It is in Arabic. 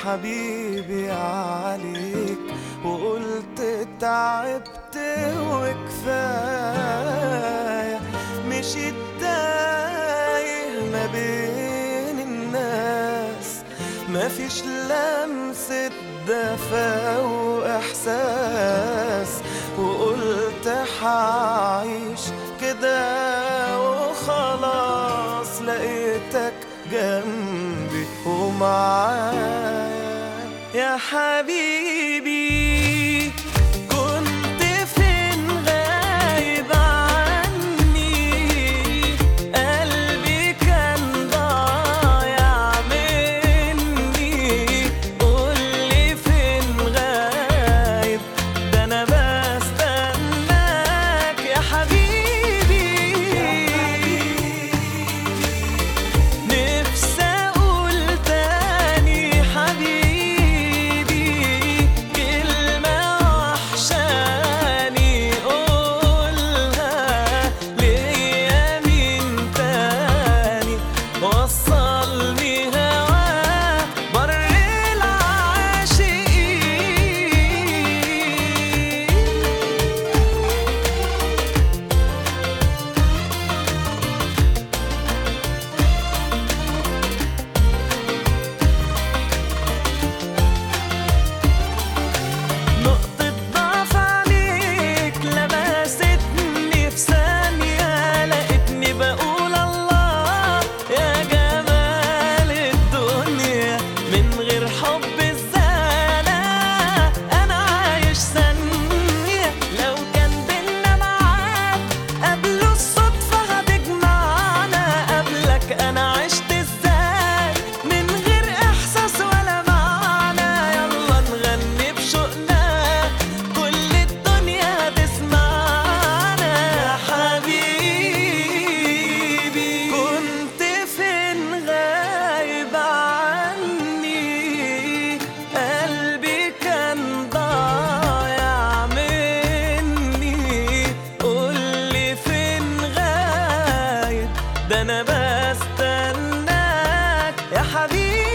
حبيبي عليك، وقلت تعبت وكفاية، مشيت تايه ما بين الناس، مفيش لمسة دفا وإحساس، وقلت حعيش كده وخلاص، لقيتك جنبي ومعايا يا حبيبي. كنت فين غايب عني، قلبي كان ضايع مني، قولي فين غايب، ده أنا بستناك يا حبيبي. نفسي أقول تاني حبيبي، كلمة وحشاني قولها ليا مين تاني، وصلني هواه بر العاشقين. نقطة ضعف عليك لمستني في ثانية، لقيتني بقول الله يا جمال الدنيا، من غير حب الزنا أنا عايش ثانية، لو كان بينا ميعاد قبل الصدفة هتجمعنا، قبلك أنا عشت ازاي من غير إحساس ولا معنى، يلا نغني بشوقنا كل الدنيا هتسمعنا يا حبيبي. كنت فين غايب عني، قلبي كان ضايع مني، قولي فين غايب، ده أنا بستناك يا حبيبي.